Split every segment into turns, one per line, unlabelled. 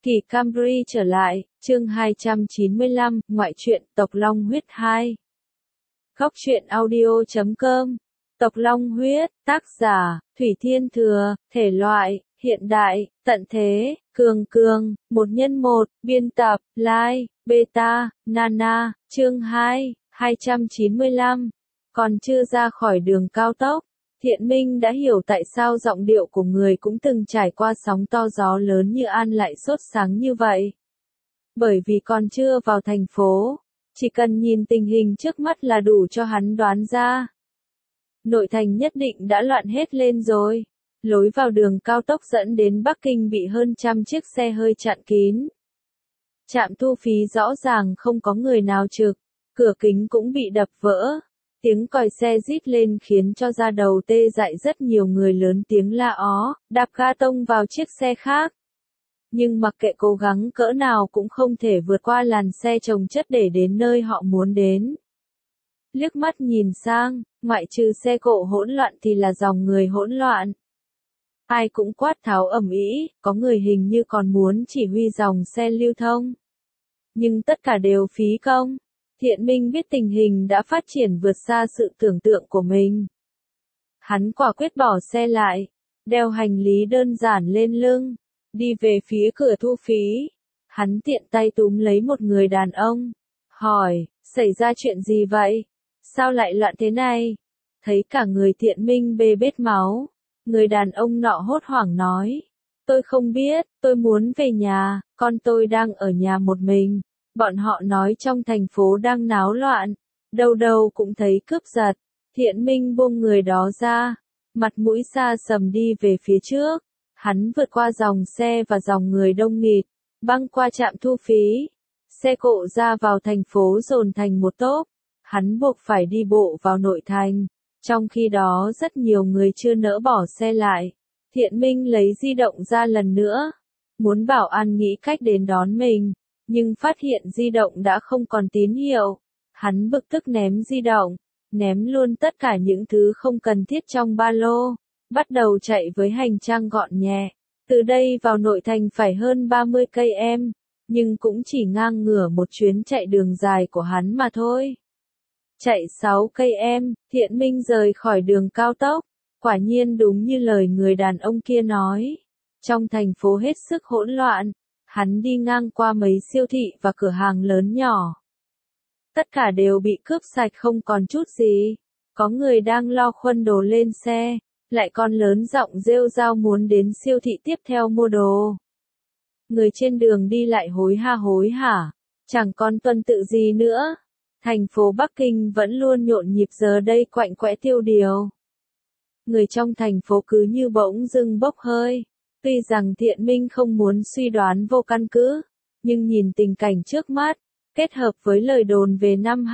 Kỳ Camry trở lại, chương 295, ngoại truyện Tộc Long Huyết 2. Góc truyện audio.com. Tộc Long Huyết, tác giả, Thủy Thiên Thừa, thể loại, hiện đại, tận thế, cường, 1x1, biên tập, Lai, Beta, Nana, chương 2, 295. Còn chưa ra khỏi đường cao tốc, Thiện Minh đã hiểu tại sao giọng điệu của người cũng từng trải qua sóng to gió lớn như An lại sốt sáng như vậy. Bởi vì còn chưa vào thành phố, chỉ cần nhìn tình hình trước mắt là đủ cho hắn đoán ra. Nội thành nhất định đã loạn hết lên rồi. Lối vào đường cao tốc dẫn đến Bắc Kinh bị hơn trăm chiếc xe hơi chặn kín. Trạm thu phí rõ ràng không có người nào trực, cửa kính cũng bị đập vỡ. Tiếng còi xe rít lên khiến cho da đầu tê dại, rất nhiều người lớn tiếng la ó, đạp ga tông vào chiếc xe khác. Nhưng mặc kệ cố gắng cỡ nào cũng không thể vượt qua làn xe chồng chất để đến nơi họ muốn đến. Liếc mắt nhìn sang, ngoại trừ xe cộ hỗn loạn thì là dòng người hỗn loạn. Ai cũng quát tháo ầm ĩ, có người hình như còn muốn chỉ huy dòng xe lưu thông. Nhưng tất cả đều phí công. Thiện Minh biết tình hình đã phát triển vượt xa sự tưởng tượng của mình. Hắn quả quyết bỏ xe lại, đeo hành lý đơn giản lên lưng, đi về phía cửa thu phí. Hắn tiện tay túm lấy một người đàn ông, hỏi, xảy ra chuyện gì vậy? Sao lại loạn thế này? Thấy cả người Thiện Minh bê bết máu, người đàn ông nọ hốt hoảng nói, tôi không biết, tôi muốn về nhà, con tôi đang ở nhà một mình. Bọn họ nói trong thành phố đang náo loạn, đâu đâu cũng thấy cướp giật. Thiện Minh buông người đó ra, mặt mũi xa sầm đi về phía trước. Hắn vượt qua dòng xe và dòng người đông nghịt, băng qua trạm thu phí. Xe cộ ra vào thành phố dồn thành một tốp. Hắn buộc phải đi bộ vào nội thành. Trong khi đó rất nhiều người chưa nỡ bỏ xe lại. Thiện Minh lấy di động ra lần nữa, muốn bảo an nghĩ cách đến đón mình. Nhưng phát hiện di động đã không còn tín hiệu. Hắn bực tức ném di động, ném luôn tất cả những thứ không cần thiết trong ba lô, bắt đầu chạy với hành trang gọn nhẹ. Từ đây vào nội thành phải hơn 30 cây em, nhưng cũng chỉ ngang ngửa một chuyến chạy đường dài của hắn mà thôi. Chạy 6 cây em, Thiện Minh rời khỏi đường cao tốc. Quả nhiên đúng như lời người đàn ông kia nói. Trong thành phố hết sức hỗn loạn. Hắn đi ngang qua mấy siêu thị và cửa hàng lớn nhỏ. Tất cả đều bị cướp sạch không còn chút gì. Có người đang lo khuân đồ lên xe, lại còn lớn giọng rêu rao muốn đến siêu thị tiếp theo mua đồ. Người trên đường đi lại hối hả, chẳng còn tuần tự gì nữa. Thành phố Bắc Kinh vẫn luôn nhộn nhịp, giờ đây quạnh quẽ tiêu điều. Người trong thành phố cứ như bỗng dưng bốc hơi. Tuy rằng Thiện Minh không muốn suy đoán vô căn cứ, nhưng nhìn tình cảnh trước mắt, kết hợp với lời đồn về năm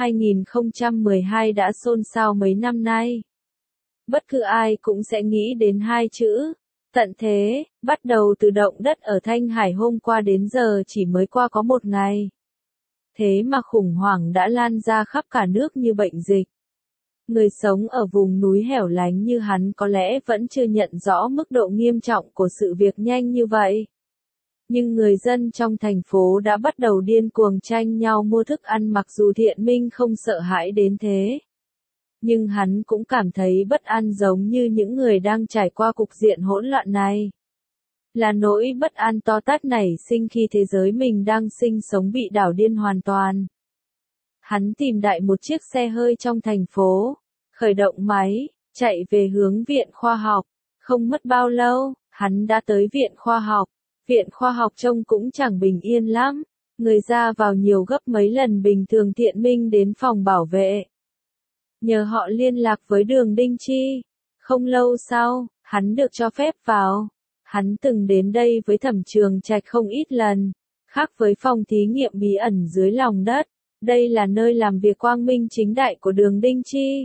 2012 đã xôn xao mấy năm nay. Bất cứ ai cũng sẽ nghĩ đến hai chữ, tận thế, bắt đầu từ động đất ở Thanh Hải hôm qua đến giờ chỉ mới qua có một ngày. Thế mà khủng hoảng đã lan ra khắp cả nước như bệnh dịch. Người sống ở vùng núi hẻo lánh như hắn có lẽ vẫn chưa nhận rõ mức độ nghiêm trọng của sự việc nhanh như vậy. Nhưng người dân trong thành phố đã bắt đầu điên cuồng tranh nhau mua thức ăn, mặc dù Thiện Minh không sợ hãi đến thế. Nhưng hắn cũng cảm thấy bất an giống như những người đang trải qua cục diện hỗn loạn này. Là nỗi bất an to tát nảy sinh khi thế giới mình đang sinh sống bị đảo điên hoàn toàn. Hắn tìm đại một chiếc xe hơi trong thành phố, khởi động máy, chạy về hướng viện khoa học. Không mất bao lâu, hắn đã tới viện khoa học. Viện khoa học trông cũng chẳng bình yên lắm, người ra vào nhiều gấp mấy lần bình thường. Thiện Minh đến phòng bảo vệ, nhờ họ liên lạc với Đường Đinh Chi. Không lâu sau, hắn được cho phép vào. Hắn từng đến đây với Thẩm Trường Trạch không ít lần. Khác với phòng thí nghiệm bí ẩn dưới lòng đất, đây là nơi làm việc quang minh chính đại của Đường Đinh Chi.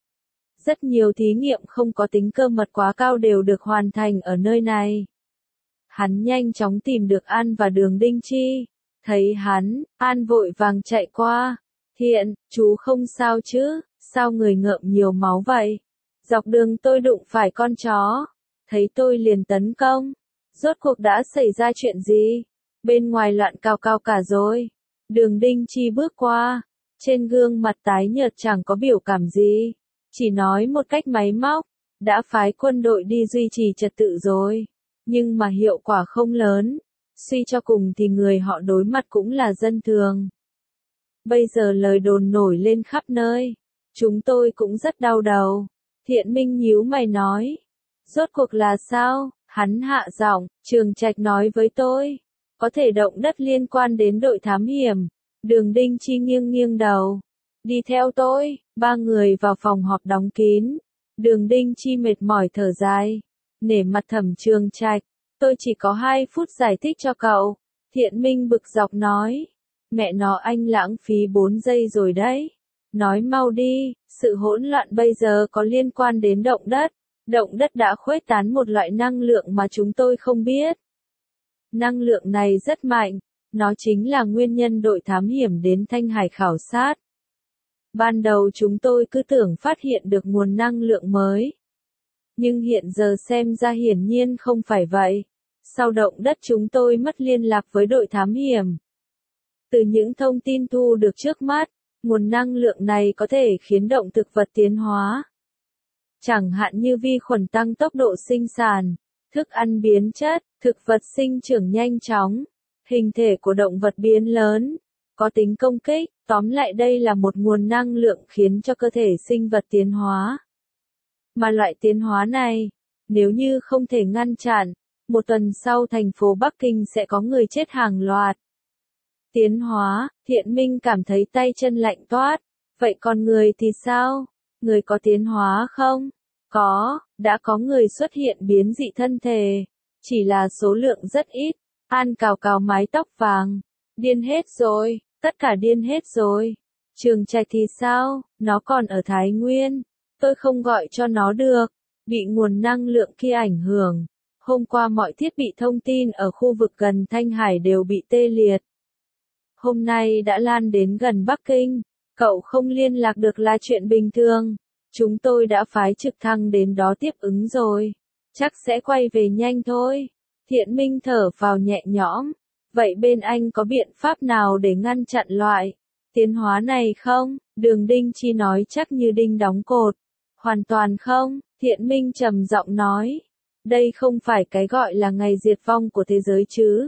Rất nhiều thí nghiệm không có tính cơ mật quá cao đều được hoàn thành ở nơi này. Hắn nhanh chóng tìm được An và Đường Đinh Chi. Thấy hắn, An vội vàng chạy qua. Thiện, chú không sao chứ, sao người ngợm nhiều máu vậy? Dọc đường tôi đụng phải con chó, thấy tôi liền tấn công. Rốt cuộc đã xảy ra chuyện gì? Bên ngoài loạn cào cào cả rồi. Đường Đinh Chi bước qua. Trên gương mặt tái nhợt chẳng có biểu cảm gì. Chỉ nói một cách máy móc. Đã phái quân đội đi duy trì trật tự rồi. Nhưng mà hiệu quả không lớn. Suy cho cùng thì người họ đối mặt cũng là dân thường. Bây giờ lời đồn nổi lên khắp nơi. Chúng tôi cũng rất đau đầu. Thiện Minh nhíu mày nói. Rốt cuộc là sao? Hắn hạ giọng, Trường Trạch nói với tôi. Có thể động đất liên quan đến đội thám hiểm. Đường Đinh Chi nghiêng nghiêng đầu. Đi theo tôi, ba người vào phòng họp đóng kín. Đường Đinh Chi mệt mỏi thở dài. Nể mặt Thẩm Trường Trạch, tôi chỉ có 2 phút giải thích cho cậu. Thiện Minh bực dọc nói. Mẹ nó anh lãng phí 4 giây rồi đấy. Nói mau đi, sự hỗn loạn bây giờ có liên quan đến động đất. Động đất đã khuếch tán một loại năng lượng mà chúng tôi không biết. Năng lượng này rất mạnh, nó chính là nguyên nhân đội thám hiểm đến Thanh Hải khảo sát. Ban đầu chúng tôi cứ tưởng phát hiện được nguồn năng lượng mới. Nhưng hiện giờ xem ra hiển nhiên không phải vậy. Sau động đất chúng tôi mất liên lạc với đội thám hiểm. Từ những thông tin thu được trước mắt, nguồn năng lượng này có thể khiến động thực vật tiến hóa. Chẳng hạn như vi khuẩn tăng tốc độ sinh sản, thức ăn biến chất, thực vật sinh trưởng nhanh chóng, hình thể của động vật biến lớn, có tính công kích, tóm lại đây là một nguồn năng lượng khiến cho cơ thể sinh vật tiến hóa. Mà loại tiến hóa này, nếu như không thể ngăn chặn, 1 tuần sau thành phố Bắc Kinh sẽ có người chết hàng loạt. Tiến hóa, Thiện Minh cảm thấy tay chân lạnh toát. Vậy còn người thì sao? Người có tiến hóa không? Có, đã có người xuất hiện biến dị thân thể. Chỉ là số lượng rất ít. An cào cào mái tóc vàng. Điên hết rồi, tất cả điên hết rồi. Trường Trạch thì sao? Nó còn ở Thái Nguyên. Tôi không gọi cho nó được. Bị nguồn năng lượng kia ảnh hưởng. Hôm qua mọi thiết bị thông tin ở khu vực gần Thanh Hải đều bị tê liệt. Hôm nay đã lan đến gần Bắc Kinh. Cậu không liên lạc được là chuyện bình thường. Chúng tôi đã phái trực thăng đến đó tiếp ứng rồi. Chắc sẽ quay về nhanh thôi. Thiện Minh thở vào nhẹ nhõm. Vậy bên anh có biện pháp nào để ngăn chặn loại tiến hóa này không? Đường Đinh Chi nói chắc như đinh đóng cột. Hoàn toàn không, Thiện Minh trầm giọng nói. Đây không phải cái gọi là ngày diệt vong của thế giới chứ.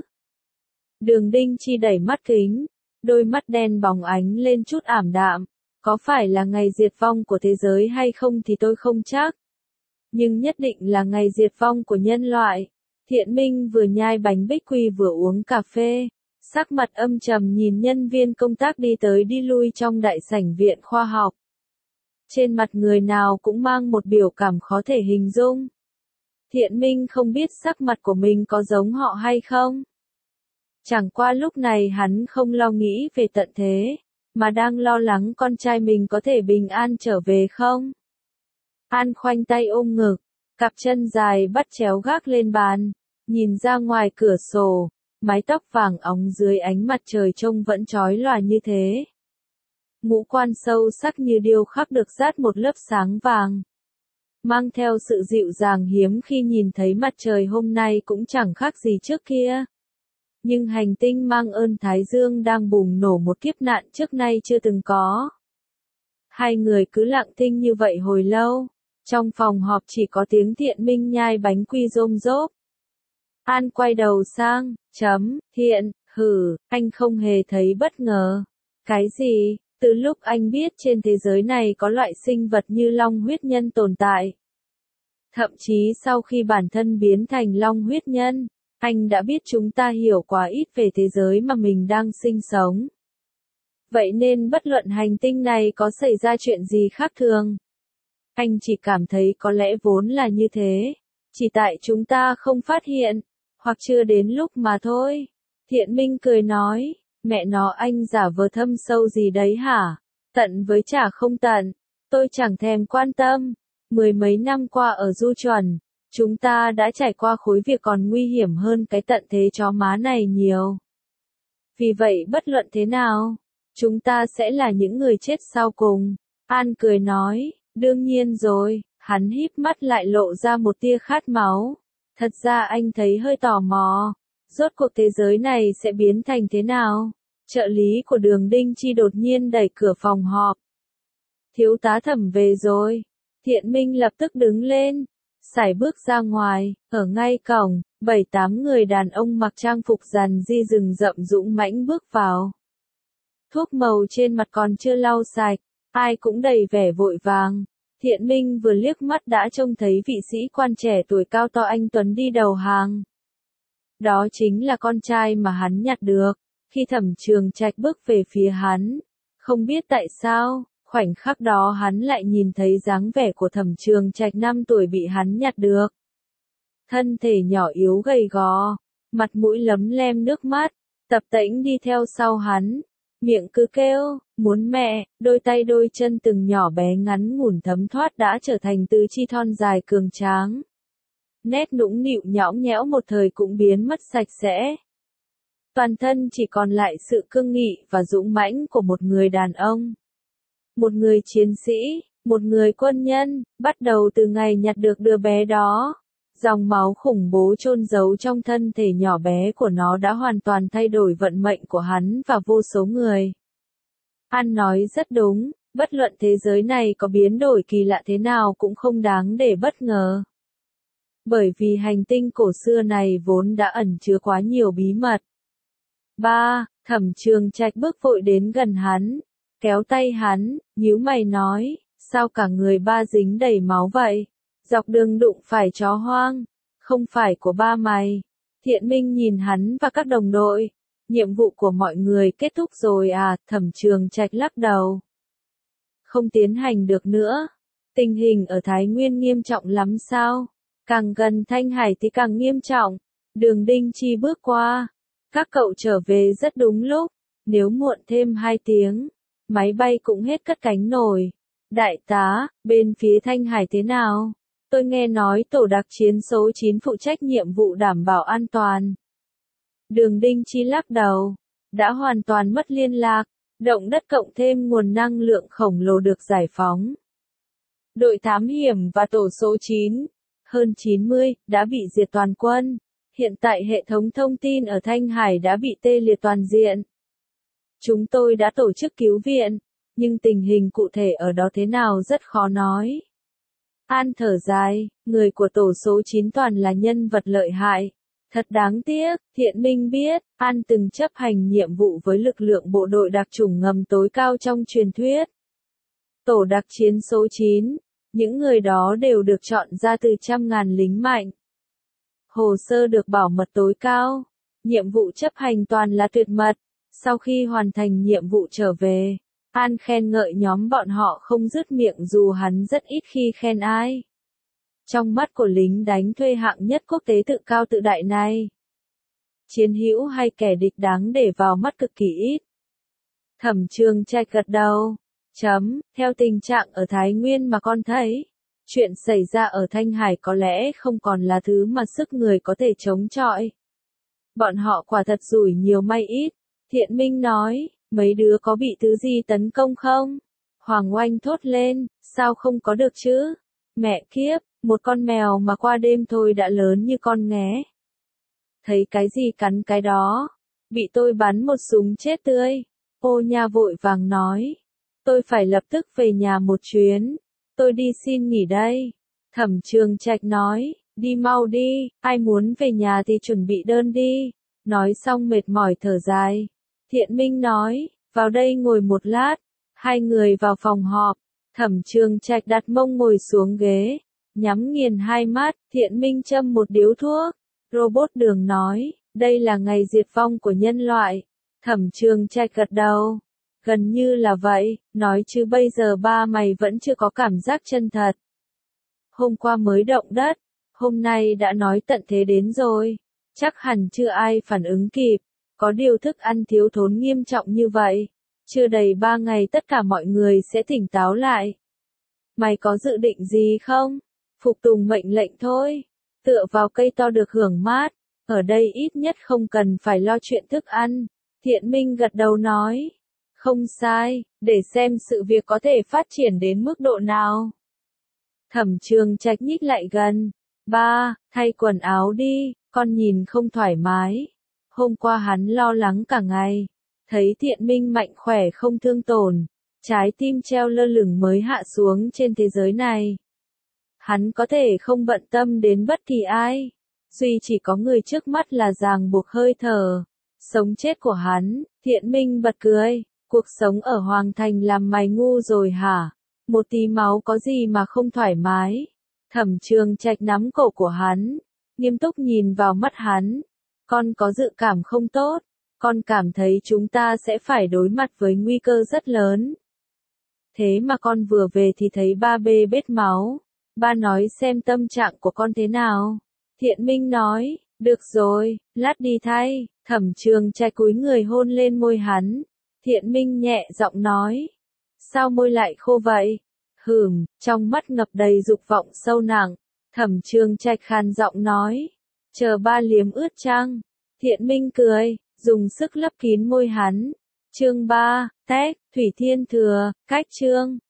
Đường Đinh Chi đẩy mắt kính. Đôi mắt đen bóng ánh lên chút ảm đạm. Có phải là ngày diệt vong của thế giới hay không thì tôi không chắc. Nhưng nhất định là ngày diệt vong của nhân loại. Thiện Minh vừa nhai bánh bích quy vừa uống cà phê. Sắc mặt âm trầm nhìn nhân viên công tác đi tới đi lui trong đại sảnh viện khoa học. Trên mặt người nào cũng mang một biểu cảm khó thể hình dung. Thiện Minh không biết sắc mặt của mình có giống họ hay không. Chẳng qua lúc này hắn không lo nghĩ về tận thế, mà đang lo lắng con trai mình có thể bình an trở về không. An khoanh tay ôm ngực, cặp chân dài bắt chéo gác lên bàn, nhìn ra ngoài cửa sổ, mái tóc vàng óng dưới ánh mặt trời trông vẫn chói lòa như thế. Ngũ quan sâu sắc như điêu khắc được dát một lớp sáng vàng. Mang theo sự dịu dàng hiếm khi nhìn thấy mặt trời hôm nay cũng chẳng khác gì trước kia. Nhưng hành tinh mang ơn Thái Dương đang bùng nổ một kiếp nạn trước nay chưa từng có. Hai người cứ lặng thinh như vậy hồi lâu. Trong phòng họp chỉ có tiếng Thiện Minh nhai bánh quy rôm rốp. An quay đầu sang, Thiện, anh không hề thấy bất ngờ. Cái gì? Từ lúc anh biết trên thế giới này có loại sinh vật như long huyết nhân tồn tại. Thậm chí sau khi bản thân biến thành long huyết nhân, anh đã biết chúng ta hiểu quá ít về thế giới mà mình đang sinh sống. Vậy nên bất luận hành tinh này có xảy ra chuyện gì khác thường, anh chỉ cảm thấy có lẽ vốn là như thế. Chỉ tại chúng ta không phát hiện, hoặc chưa đến lúc mà thôi. Thiện Minh cười nói, mẹ nó anh giả vờ thâm sâu gì đấy hả? Tận với chả không tận, tôi chẳng thèm quan tâm. 10 mấy năm qua ở du chuẩn, chúng ta đã trải qua khối việc còn nguy hiểm hơn cái tận thế chó má này nhiều. Vì vậy bất luận thế nào, chúng ta sẽ là những người chết sau cùng. An cười nói, đương nhiên rồi, hắn híp mắt lại lộ ra một tia khát máu. Thật ra anh thấy hơi tò mò. Rốt cuộc thế giới này sẽ biến thành thế nào? Trợ lý của Đường Đinh Chi đột nhiên đẩy cửa phòng họp. Thiếu tá Thẩm về rồi. Thiện Minh lập tức đứng lên, sải bước ra ngoài, ở ngay cổng, 7-8 người đàn ông mặc trang phục rằn di rừng rậm dũng mãnh bước vào. Thuốc màu trên mặt còn chưa lau sạch, ai cũng đầy vẻ vội vàng. Thiện Minh vừa liếc mắt đã trông thấy vị sĩ quan trẻ tuổi cao to anh tuấn đi đầu hàng. Đó chính là con trai mà hắn nhặt được, khi Thẩm Trường Trạch bước về phía hắn. Không biết tại sao, khoảnh khắc đó hắn lại nhìn thấy dáng vẻ của Thẩm Trường Trạch 5 tuổi bị hắn nhặt được. Thân thể nhỏ yếu gầy gò, mặt mũi lấm lem nước mắt, tập tễnh đi theo sau hắn. Miệng cứ kêu, muốn mẹ, đôi tay đôi chân từng nhỏ bé ngắn ngủn thấm thoát đã trở thành tứ chi thon dài cường tráng. Nét nũng nịu nhõng nhẽo một thời cũng biến mất sạch sẽ. Toàn thân chỉ còn lại sự cương nghị và dũng mãnh của một người đàn ông. Một người chiến sĩ, một người quân nhân, bắt đầu từ ngày nhặt được đứa bé đó. Dòng máu khủng bố chôn giấu trong thân thể nhỏ bé của nó đã hoàn toàn thay đổi vận mệnh của hắn và vô số người. An nói rất đúng, bất luận thế giới này có biến đổi kỳ lạ thế nào cũng không đáng để bất ngờ. Bởi vì hành tinh cổ xưa này vốn đã ẩn chứa quá nhiều bí mật. Thẩm Trường Trạch bước vội đến gần hắn, kéo tay hắn, nhíu mày nói, sao cả người ba dính đầy máu vậy? Dọc đường đụng phải chó hoang, không phải của ba mày. Thiện Minh nhìn hắn và các đồng đội, nhiệm vụ của mọi người kết thúc rồi à? Thẩm Trường Trạch lắc đầu. Không tiến hành được nữa. Tình hình ở Thái Nguyên nghiêm trọng lắm sao? Càng gần Thanh Hải thì càng nghiêm trọng. Đường Đinh Chi bước qua. Các cậu trở về rất đúng lúc. Nếu muộn thêm 2 tiếng, máy bay cũng hết cất cánh nổi. Đại tá, bên phía Thanh Hải thế nào? Tôi nghe nói tổ đặc chiến số 9 phụ trách nhiệm vụ đảm bảo an toàn. Đường Đinh Chi lắc đầu. Đã hoàn toàn mất liên lạc. Động đất cộng thêm nguồn năng lượng khổng lồ được giải phóng. Đội thám hiểm và tổ số 9, hơn 90, đã bị diệt toàn quân. Hiện tại hệ thống thông tin ở Thanh Hải đã bị tê liệt toàn diện. Chúng tôi đã tổ chức cứu viện, nhưng tình hình cụ thể ở đó thế nào rất khó nói. An thở dài, người của tổ số 9 toàn là nhân vật lợi hại. Thật đáng tiếc, Thiện Minh biết, An từng chấp hành nhiệm vụ với lực lượng bộ đội đặc chủng ngầm tối cao trong truyền thuyết. Tổ đặc chiến số 9, những người đó đều được chọn ra từ trăm ngàn lính mạnh. Hồ sơ được bảo mật tối cao, nhiệm vụ chấp hành toàn là tuyệt mật. Sau khi hoàn thành nhiệm vụ trở về, An khen ngợi nhóm bọn họ không dứt miệng dù hắn rất ít khi khen ai. Trong mắt của lính đánh thuê hạng nhất quốc tế tự cao tự đại này, chiến hữu hay kẻ địch đáng để vào mắt cực kỳ ít. Thẩm Trường Trạch gật đầu. Theo tình trạng ở Thái Nguyên mà con thấy, chuyện xảy ra ở Thanh Hải có lẽ không còn là thứ mà sức người có thể chống chọi. Bọn họ quả thật rủi nhiều may ít. Thiện Minh nói, mấy đứa có bị thứ gì tấn công không? Hoàng Oanh thốt lên, sao không có được chứ? Mẹ kiếp, một con mèo mà qua đêm thôi đã lớn như con nghé. Thấy cái gì cắn cái đó, bị tôi bắn một súng chết tươi. Ô Nha vội vàng nói, tôi phải lập tức về nhà một chuyến, tôi đi xin nghỉ đây. Thẩm Trường Trạch nói, đi mau đi, ai muốn về nhà thì chuẩn bị đơn đi. Nói xong mệt mỏi thở dài. Thiện Minh nói, vào đây ngồi một lát. Hai người vào phòng họp. Thẩm Trường Trạch đặt mông ngồi xuống ghế, nhắm nghiền hai mắt. Thiện Minh châm một điếu thuốc. Robot Đường nói, đây là ngày diệt vong của nhân loại. Thẩm Trường Trạch gật đầu. Gần như là vậy, nói chứ bây giờ ba mày vẫn chưa có cảm giác chân thật. Hôm qua mới động đất, hôm nay đã nói tận thế đến rồi. Chắc hẳn chưa ai phản ứng kịp. Có điều thức ăn thiếu thốn nghiêm trọng như vậy. Chưa đầy 3 ngày tất cả mọi người sẽ tỉnh táo lại. Mày có dự định gì không? Phục tùng mệnh lệnh thôi. Tựa vào cây to được hưởng mát. Ở đây ít nhất không cần phải lo chuyện thức ăn. Thiện Minh gật đầu nói. Không sai, để xem sự việc có thể phát triển đến mức độ nào. Thẩm Trường Trạch nhích lại gần. Ba, thay quần áo đi, con nhìn không thoải mái. Hôm qua hắn lo lắng cả ngày, thấy Thiện Minh mạnh khỏe không thương tổn, trái tim treo lơ lửng mới hạ xuống trên thế giới này. Hắn có thể không bận tâm đến bất kỳ ai, duy chỉ có người trước mắt là ràng buộc hơi thở, sống chết của hắn. Thiện Minh bật cười, cuộc sống ở Hoàng Thành làm mày ngu rồi hả? Một tí máu có gì mà không thoải mái? Thẩm Trường Trạch nắm cổ của hắn, nghiêm túc nhìn vào mắt hắn. Con có dự cảm không tốt, con cảm thấy chúng ta sẽ phải đối mặt với nguy cơ rất lớn. Thế mà con vừa về thì thấy ba bê bết máu. Ba nói xem tâm trạng của con thế nào. Thiện Minh nói, được rồi, lát đi thay. Thẩm Trường Trạch cúi người hôn lên môi hắn. Thiện Minh nhẹ giọng nói, sao môi lại khô vậy? Trong mắt ngập đầy dục vọng sâu nặng. Thẩm Trường Trạch khàn giọng nói, chờ ba liếm ướt chăng? Thiện Minh cười, dùng sức lấp kín môi hắn. Chương 3, Tét, Thủy Thiên Thừa, cách chương.